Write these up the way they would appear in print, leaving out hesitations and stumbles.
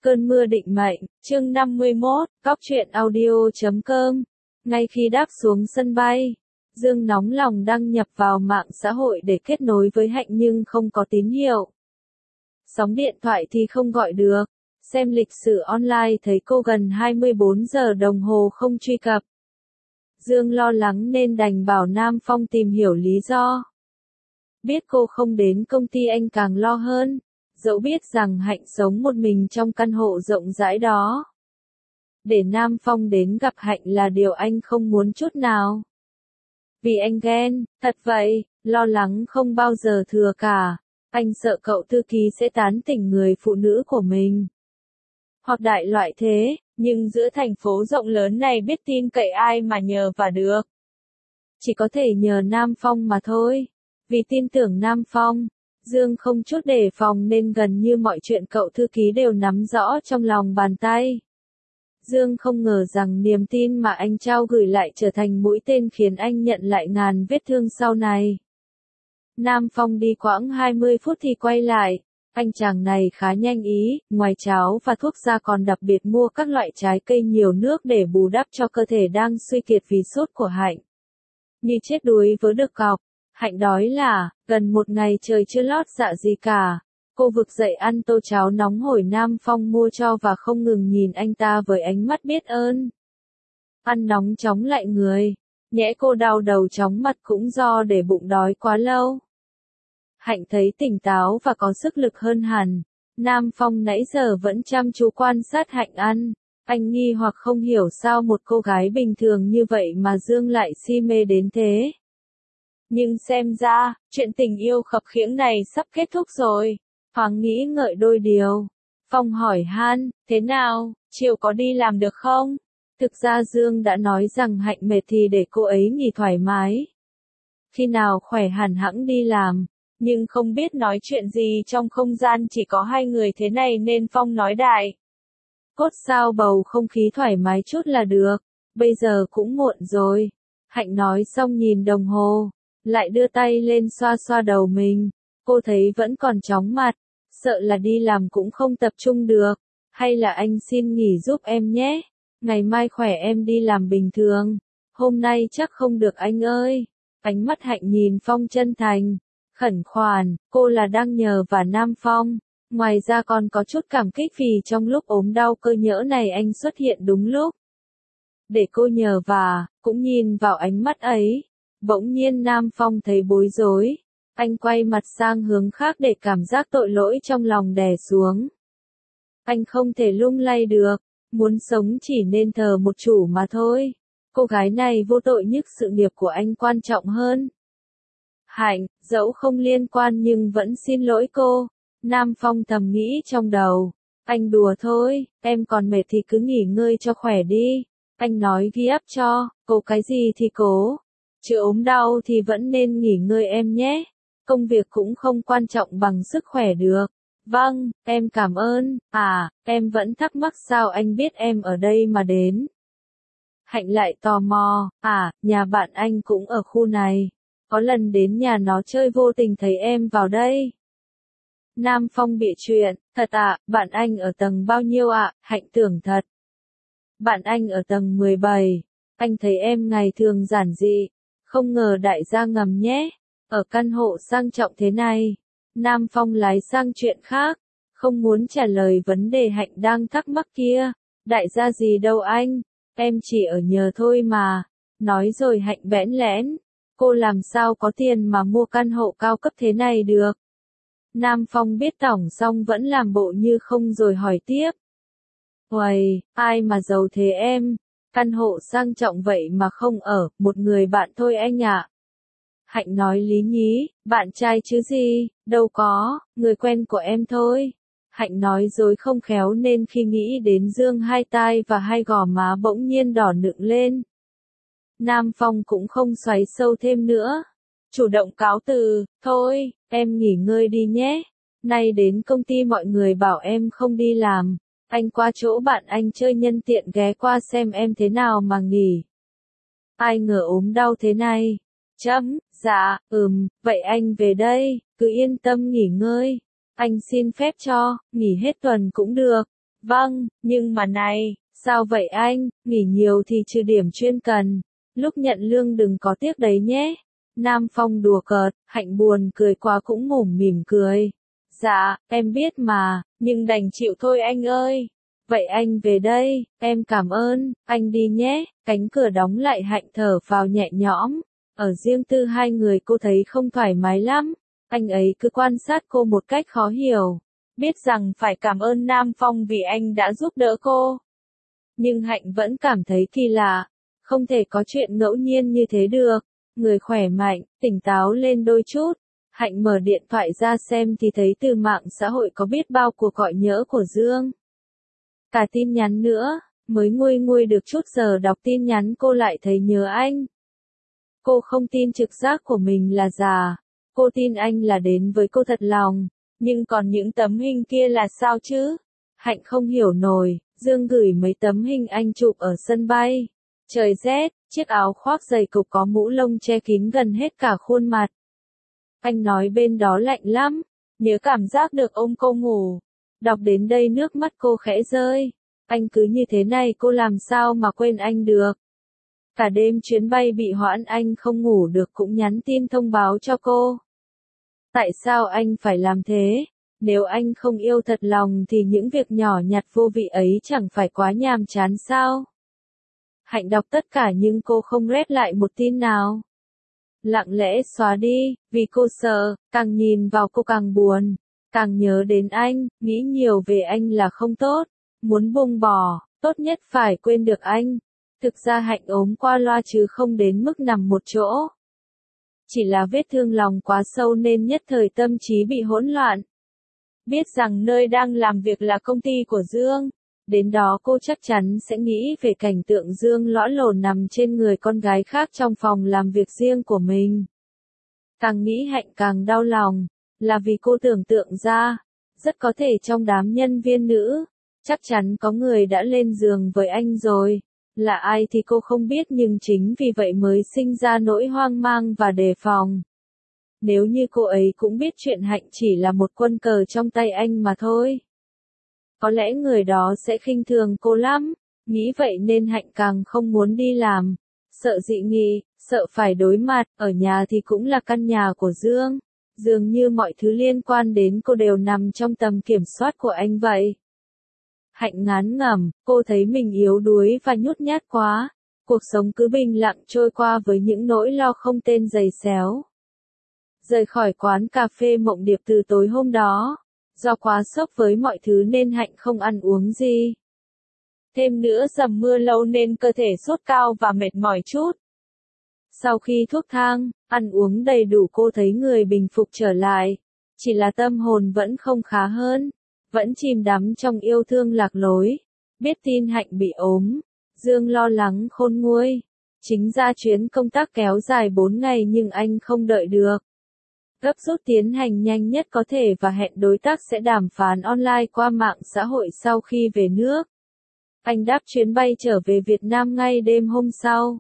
Cơn mưa định mệnh, chương 51, Cóc truyện audio.com. Ngay khi đáp xuống sân bay, Dương nóng lòng đăng nhập vào mạng xã hội để kết nối với Hạnh nhưng không có tín hiệu. Sóng điện thoại thì không gọi được. Xem lịch sử online thấy cô gần 24 giờ đồng hồ không truy cập. Dương lo lắng nên đành bảo Nam Phong tìm hiểu lý do. Biết cô không đến công ty anh càng lo hơn. Dẫu biết rằng Hạnh sống một mình trong căn hộ rộng rãi đó. Để Nam Phong đến gặp Hạnh là điều anh không muốn chút nào. Vì anh ghen, thật vậy, lo lắng không bao giờ thừa cả. Anh sợ cậu thư ký sẽ tán tỉnh người phụ nữ của mình. Hoặc đại loại thế, nhưng giữa thành phố rộng lớn này biết tin cậy ai mà nhờ và được. Chỉ có thể nhờ Nam Phong mà thôi. Vì tin tưởng Nam Phong, Dương không chút đề phòng nên gần như mọi chuyện cậu thư ký đều nắm rõ trong lòng bàn tay. Dương không ngờ rằng niềm tin mà anh trao gửi lại trở thành mũi tên khiến anh nhận lại ngàn vết thương sau này. Nam Phong đi khoảng 20 phút thì quay lại. Anh chàng này khá nhanh ý, ngoài cháo và thuốc ra còn đặc biệt mua các loại trái cây nhiều nước để bù đắp cho cơ thể đang suy kiệt vì sốt của Hạnh. Như chết đuối với được cọc. Hạnh đói là, gần một ngày trời chưa lót dạ gì cả. Cô vực dậy ăn tô cháo nóng hổi Nam Phong mua cho và không ngừng nhìn anh ta với ánh mắt biết ơn. Ăn nóng chóng lại người. Nhẽ cô đau đầu chóng mặt cũng do để bụng đói quá lâu. Hạnh thấy tỉnh táo và có sức lực hơn hẳn. Nam Phong nãy giờ vẫn chăm chú quan sát Hạnh ăn. Anh nghi hoặc không hiểu sao một cô gái bình thường như vậy mà Dương lại si mê đến thế. Nhưng xem ra, chuyện tình yêu khập khiễng này sắp kết thúc rồi. Thoáng nghĩ ngợi đôi điều. Phong hỏi han, thế nào, chiều có đi làm được không? Thực ra Dương đã nói rằng Hạnh mệt thì để cô ấy nghỉ thoải mái. Khi nào khỏe hẳn hẵng đi làm. Nhưng không biết nói chuyện gì trong không gian chỉ có hai người thế này nên Phong nói đại. Cốt sao bầu không khí thoải mái chút là được. Bây giờ cũng muộn rồi. Hạnh nói xong nhìn đồng hồ. Lại đưa tay lên xoa xoa đầu mình. Cô thấy vẫn còn chóng mặt. Sợ là đi làm cũng không tập trung được. Hay là anh xin nghỉ giúp em nhé. Ngày mai khỏe em đi làm bình thường. Hôm nay chắc không được anh ơi. Ánh mắt Hạnh nhìn Phong chân thành. Khẩn khoản, cô là đang nhờ và Nam Phong. Ngoài ra còn có chút cảm kích vì trong lúc ốm đau cơ nhỡ này anh xuất hiện đúng lúc. Để cô nhờ và, cũng nhìn vào ánh mắt ấy. Bỗng nhiên Nam Phong thấy bối rối. Anh quay mặt sang hướng khác để cảm giác tội lỗi trong lòng đè xuống. Anh không thể lung lay được. Muốn sống chỉ nên thờ một chủ mà thôi. Cô gái này vô tội nhưng sự nghiệp của anh quan trọng hơn. Hạnh, dẫu không liên quan nhưng vẫn xin lỗi cô. Nam Phong thầm nghĩ trong đầu. Anh đùa thôi, em còn mệt thì cứ nghỉ ngơi cho khỏe đi. Anh nói ghi ấp cho, cố cái gì thì cố. Chứ ốm đau thì vẫn nên nghỉ ngơi em nhé. Công việc cũng không quan trọng bằng sức khỏe được. Vâng, em cảm ơn. À, em vẫn thắc mắc sao anh biết em ở đây mà đến. Hạnh lại tò mò. À, nhà bạn anh cũng ở khu này. Có lần đến nhà nó chơi vô tình thấy em vào đây. Nam Phong bịa chuyện, thật ạ, bạn anh ở tầng bao nhiêu ạ? Hạnh tưởng thật. Bạn anh ở tầng 17. Anh thấy em ngày thường giản dị. Không ngờ đại gia ngầm nhé. Ở căn hộ sang trọng thế này. Nam Phong lái sang chuyện khác. Không muốn trả lời vấn đề Hạnh đang thắc mắc kia. Đại gia gì đâu anh. Em chỉ ở nhờ thôi mà. Nói rồi Hạnh bẽn lẽn. Cô làm sao có tiền mà mua căn hộ cao cấp thế này được. Nam Phong biết tỏng xong vẫn làm bộ như không rồi hỏi tiếp. Uầy, ai mà giàu thế em, căn hộ sang trọng vậy mà không ở, một người bạn thôi anh ạ. Hạnh nói lý nhí, bạn trai chứ gì, đâu có, người quen của em thôi. Hạnh nói dối không khéo nên khi nghĩ đến Dương hai tai và hai gò má bỗng nhiên đỏ nựng lên. Nam Phong cũng không xoáy sâu thêm nữa. Chủ động cáo từ, thôi, em nghỉ ngơi đi nhé. Nay đến công ty mọi người bảo em không đi làm. Anh qua chỗ bạn anh chơi nhân tiện ghé qua xem em thế nào mà nghỉ. Ai ngờ ốm đau thế này. Dạ, vậy anh về đây, cứ yên tâm nghỉ ngơi. Anh xin phép cho, nghỉ hết tuần cũng được. Vâng, nhưng mà này, sao vậy anh, nghỉ nhiều thì trừ điểm chuyên cần. Lúc nhận lương đừng có tiếc đấy nhé. Nam Phong đùa cợt, Hạnh buồn cười quá cũng mủm mỉm cười. Dạ, em biết mà, nhưng đành chịu thôi anh ơi. Vậy anh về đây, em cảm ơn, anh đi nhé. Cánh cửa đóng lại, Hạnh thở vào nhẹ nhõm. Ở riêng tư hai người cô thấy không thoải mái lắm. Anh ấy cứ quan sát cô một cách khó hiểu. Biết rằng phải cảm ơn Nam Phong vì anh đã giúp đỡ cô. Nhưng Hạnh vẫn cảm thấy kỳ lạ. Không thể có chuyện ngẫu nhiên như thế được. Người khỏe mạnh, tỉnh táo lên đôi chút. Hạnh mở điện thoại ra xem thì thấy từ mạng xã hội có biết bao cuộc gọi nhỡ của Dương. Cả tin nhắn nữa, mới nguôi nguôi được chút giờ đọc tin nhắn cô lại thấy nhớ anh. Cô không tin trực giác của mình là giả. Cô tin anh là đến với cô thật lòng. Nhưng còn những tấm hình kia là sao chứ? Hạnh không hiểu nổi. Dương gửi mấy tấm hình anh chụp ở sân bay. Trời rét, chiếc áo khoác dày cục có mũ lông che kín gần hết cả khuôn mặt. Anh nói bên đó lạnh lắm. Nhớ cảm giác được ôm cô ngủ. Đọc đến đây nước mắt cô khẽ rơi. Anh cứ như thế này cô làm sao mà quên anh được. Cả đêm chuyến bay bị hoãn anh không ngủ được cũng nhắn tin thông báo cho cô. Tại sao anh phải làm thế? Nếu anh không yêu thật lòng thì những việc nhỏ nhặt vô vị ấy chẳng phải quá nhàm chán sao? Hạnh đọc tất cả nhưng cô không rep lại một tin nào. Lặng lẽ xóa đi, vì cô sợ, càng nhìn vào cô càng buồn, càng nhớ đến anh, nghĩ nhiều về anh là không tốt, muốn buông bỏ, tốt nhất phải quên được anh. Thực ra Hạnh ốm qua loa chứ không đến mức nằm một chỗ. Chỉ là vết thương lòng quá sâu nên nhất thời tâm trí bị hỗn loạn. Biết rằng nơi đang làm việc là công ty của Dương. Đến đó cô chắc chắn sẽ nghĩ về cảnh tượng Dương lõa lồ nằm trên người con gái khác trong phòng làm việc riêng của mình. Càng nghĩ Hạnh càng đau lòng, là vì cô tưởng tượng ra, rất có thể trong đám nhân viên nữ, chắc chắn có người đã lên giường với anh rồi. Là ai thì cô không biết nhưng chính vì vậy mới sinh ra nỗi hoang mang và đề phòng. Nếu như cô ấy cũng biết chuyện Hạnh chỉ là một quân cờ trong tay anh mà thôi. Có lẽ người đó sẽ khinh thường cô lắm, nghĩ vậy nên Hạnh càng không muốn đi làm, sợ dị nghị, sợ phải đối mặt, ở nhà thì cũng là căn nhà của Dương, dường như mọi thứ liên quan đến cô đều nằm trong tầm kiểm soát của anh vậy. Hạnh ngán ngẩm, cô thấy mình yếu đuối và nhút nhát quá, cuộc sống cứ bình lặng trôi qua với những nỗi lo không tên dày xéo. Rời khỏi quán cà phê Mộng Điệp từ tối hôm đó. Do quá sốc với mọi thứ nên Hạnh không ăn uống gì. Thêm nữa dầm mưa lâu nên cơ thể sốt cao và mệt mỏi chút. Sau khi thuốc thang, ăn uống đầy đủ cô thấy người bình phục trở lại. Chỉ là tâm hồn vẫn không khá hơn. Vẫn chìm đắm trong yêu thương lạc lối. Biết tin Hạnh bị ốm. Dương lo lắng khôn nguôi. Chính ra chuyến công tác kéo dài 4 ngày nhưng anh không đợi được. Gấp rút tiến hành nhanh nhất có thể và hẹn đối tác sẽ đàm phán online qua mạng xã hội sau khi về nước. Anh đáp chuyến bay trở về Việt Nam ngay đêm hôm sau.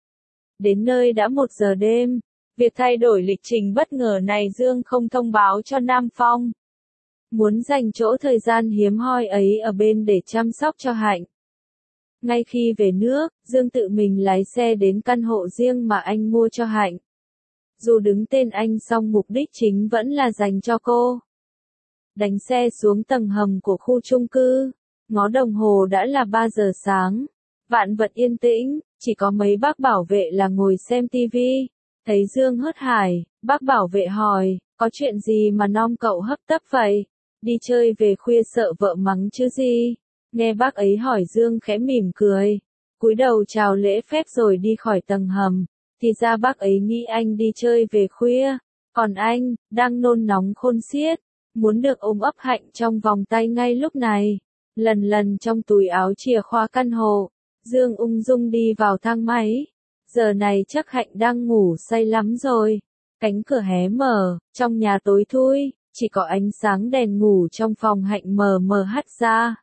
Đến nơi đã 1 giờ đêm. Việc thay đổi lịch trình bất ngờ này Dương không thông báo cho Nam Phong. Muốn dành chỗ thời gian hiếm hoi ấy ở bên để chăm sóc cho Hạnh. Ngay khi về nước, Dương tự mình lái xe đến căn hộ riêng mà anh mua cho Hạnh. Dù đứng tên anh song mục đích chính vẫn là dành cho cô. Đánh xe xuống tầng hầm của khu chung cư. Ngó đồng hồ đã là 3 giờ sáng. Vạn vật yên tĩnh, chỉ có mấy bác bảo vệ là ngồi xem tivi. Thấy Dương hớt hải, bác bảo vệ hỏi, có chuyện gì mà nom cậu hấp tấp vậy? Đi chơi về khuya sợ vợ mắng chứ gì? Nghe bác ấy hỏi Dương khẽ mỉm cười. Cúi đầu chào lễ phép rồi đi khỏi tầng hầm. Thì ra bác ấy nghĩ anh đi chơi về khuya, còn anh, đang nôn nóng khôn xiết, muốn được ôm ấp Hạnh trong vòng tay ngay lúc này. Lần lần trong túi áo chìa khóa căn hộ, Dương ung dung đi vào thang máy. Giờ này chắc Hạnh đang ngủ say lắm rồi. Cánh cửa hé mở, trong nhà tối thui, chỉ có ánh sáng đèn ngủ trong phòng Hạnh mờ mờ hắt ra.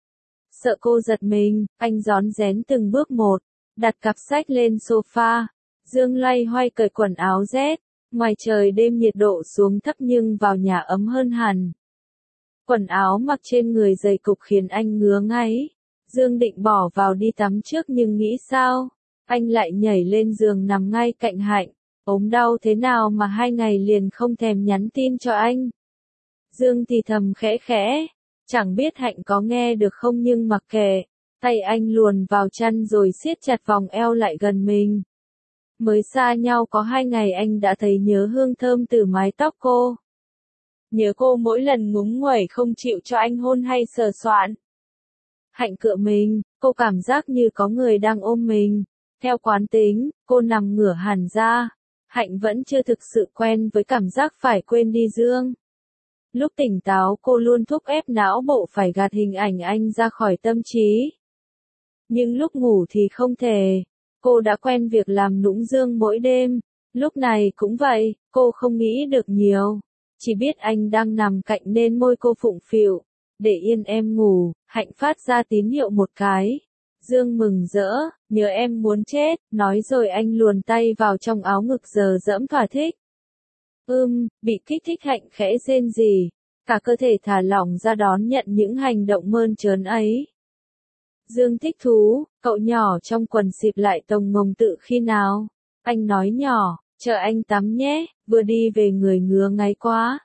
Sợ cô giật mình, anh rón rén từng bước một, đặt cặp sách lên sofa. Dương loay hoay cởi quần áo rét, ngoài trời đêm nhiệt độ xuống thấp nhưng vào nhà ấm hơn hẳn. Quần áo mặc trên người dày cục khiến anh ngứa ngáy. Dương định bỏ vào đi tắm trước nhưng nghĩ sao? Anh lại nhảy lên giường nằm ngay cạnh Hạnh. Ốm đau thế nào mà 2 ngày liền không thèm nhắn tin cho anh? Dương thì thầm khẽ khẽ. Chẳng biết Hạnh có nghe được không nhưng mặc kệ. Tay anh luồn vào chăn rồi siết chặt vòng eo lại gần mình. Mới xa nhau có 2 ngày anh đã thấy nhớ hương thơm từ mái tóc cô. Nhớ cô mỗi lần ngúng nguẩy không chịu cho anh hôn hay sờ soạn. Hạnh cựa mình, cô cảm giác như có người đang ôm mình. Theo quán tính, cô nằm ngửa hẳn ra. Hạnh vẫn chưa thực sự quen với cảm giác phải quên đi Dương. Lúc tỉnh táo cô luôn thúc ép não bộ phải gạt hình ảnh anh ra khỏi tâm trí. Nhưng lúc ngủ thì không thể. Cô đã quen việc làm nũng Dương mỗi đêm. Lúc này cũng vậy, cô không nghĩ được nhiều. Chỉ biết anh đang nằm cạnh nên môi cô phụng phịu. Để yên em ngủ, Hạnh phát ra tín hiệu một cái. Dương mừng rỡ, nhớ em muốn chết, nói rồi anh luồn tay vào trong áo ngực giờ dẫm thỏa thích. Bị kích thích Hạnh khẽ rên rỉ, cả cơ thể thả lỏng ra đón nhận những hành động mơn trớn ấy. Dương thích thú, cậu nhỏ trong quần xịp lại tồng ngồng tự khi nào. Anh nói nhỏ, chờ anh tắm nhé, vừa đi về người ngứa ngáy quá.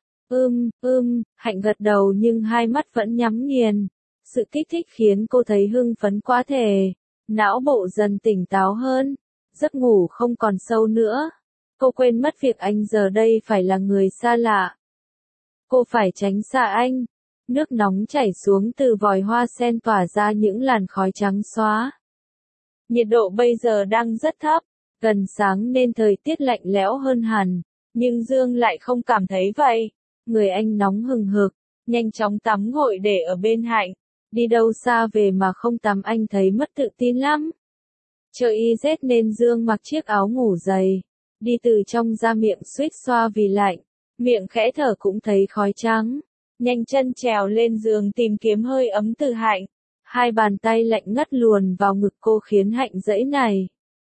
Hạnh gật đầu nhưng hai mắt vẫn nhắm nghiền. Sự kích thích khiến cô thấy hưng phấn quá thể. Não bộ dần tỉnh táo hơn. Giấc ngủ không còn sâu nữa. Cô quên mất việc anh giờ đây phải là người xa lạ. Cô phải tránh xa anh. Nước nóng chảy xuống từ vòi hoa sen tỏa ra những làn khói trắng xóa. Nhiệt độ bây giờ đang rất thấp. Gần sáng nên thời tiết lạnh lẽo hơn hẳn. Nhưng Dương lại không cảm thấy vậy. Người anh nóng hừng hực. Nhanh chóng tắm gội để ở bên Hạnh. Đi đâu xa về mà không tắm anh thấy mất tự tin lắm. Trời y rét nên Dương mặc chiếc áo ngủ dày. Đi từ trong ra miệng suýt xoa vì lạnh. Miệng khẽ thở cũng thấy khói trắng. Nhanh chân trèo lên giường tìm kiếm hơi ấm từ Hạnh. Hai bàn tay lạnh ngắt luồn vào ngực cô khiến Hạnh dãy này.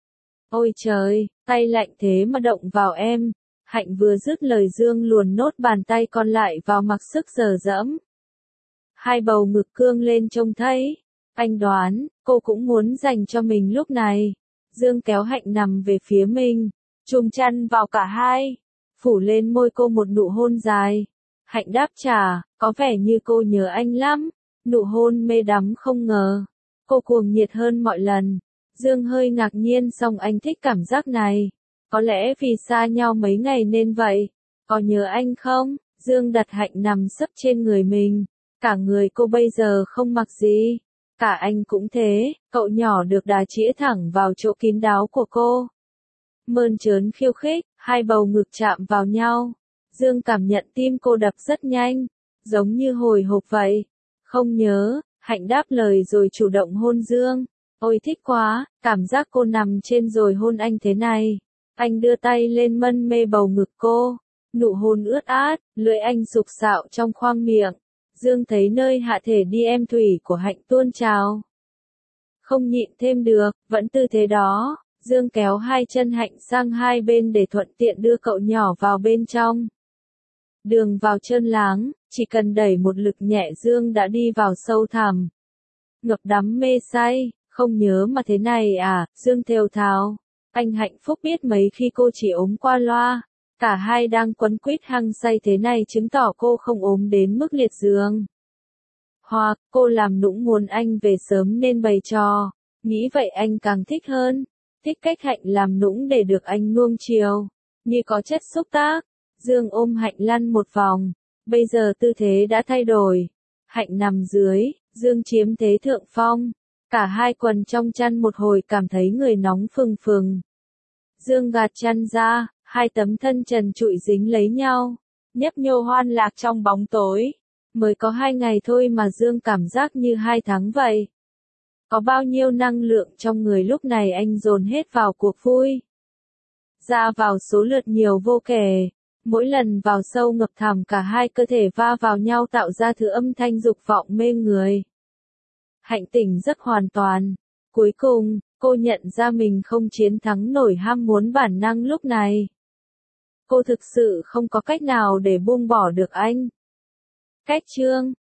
Ôi trời, tay lạnh thế mà động vào em. Hạnh vừa dứt lời Dương luồn nốt bàn tay còn lại vào mặc sức dở dẫm. Hai bầu ngực cương lên trông thấy. Anh đoán, cô cũng muốn dành cho mình lúc này. Dương kéo Hạnh nằm về phía mình. Chùm chăn vào cả hai. Phủ lên môi cô một nụ hôn dài. Hạnh đáp trả, có vẻ như cô nhớ anh lắm. Nụ hôn mê đắm không ngờ. Cô cuồng nhiệt hơn mọi lần. Dương hơi ngạc nhiên song anh thích cảm giác này. Có lẽ vì xa nhau mấy ngày nên vậy. Có nhớ anh không? Dương đặt Hạnh nằm sấp trên người mình. Cả người cô bây giờ không mặc gì. Cả anh cũng thế, cậu nhỏ được đá chĩa thẳng vào chỗ kín đáo của cô. Mơn trớn khiêu khích, hai bầu ngực chạm vào nhau. Dương cảm nhận tim cô đập rất nhanh, giống như hồi hộp vậy. Không nhớ, Hạnh đáp lời rồi chủ động hôn Dương. Ôi thích quá, cảm giác cô nằm trên rồi hôn anh thế này. Anh đưa tay lên mân mê bầu ngực cô. Nụ hôn ướt át, lưỡi anh sục sạo trong khoang miệng. Dương thấy nơi hạ thể đi em thủy của Hạnh tuôn trào. Không nhịn thêm được, vẫn tư thế đó. Dương kéo hai chân Hạnh sang hai bên để thuận tiện đưa cậu nhỏ vào bên trong. Đường vào trơn láng, chỉ cần đẩy một lực nhẹ Dương đã đi vào sâu thẳm. Ngập đắm mê say, không nhớ mà thế này à, Dương thều thào. Anh hạnh phúc biết mấy khi cô chỉ ốm qua loa. Cả hai đang quấn quýt hăng say thế này chứng tỏ cô không ốm đến mức liệt giường. Hoặc, cô làm nũng muốn anh về sớm nên bày trò. Nghĩ vậy anh càng thích hơn. Thích cách Hạnh làm nũng để được anh nuông chiều. Như có chất xúc tác. Dương ôm Hạnh lăn một vòng. Bây giờ tư thế đã thay đổi. Hạnh nằm dưới, Dương chiếm thế thượng phong. Cả hai quần trong chăn một hồi cảm thấy người nóng phừng phừng. Dương gạt chăn ra, hai tấm thân trần trụi dính lấy nhau. Nhấp nhô hoan lạc trong bóng tối. Mới có 2 ngày thôi mà Dương cảm giác như 2 tháng vậy. Có bao nhiêu năng lượng trong người lúc này anh dồn hết vào cuộc vui. Ra vào số lượt nhiều vô kể. Mỗi lần vào sâu ngập thẳm cả hai cơ thể va vào nhau tạo ra thứ âm thanh dục vọng mê người. Hạnh tỉnh giấc hoàn toàn. Cuối cùng, cô nhận ra mình không chiến thắng nổi ham muốn bản năng lúc này. Cô thực sự không có cách nào để buông bỏ được anh. Cách chương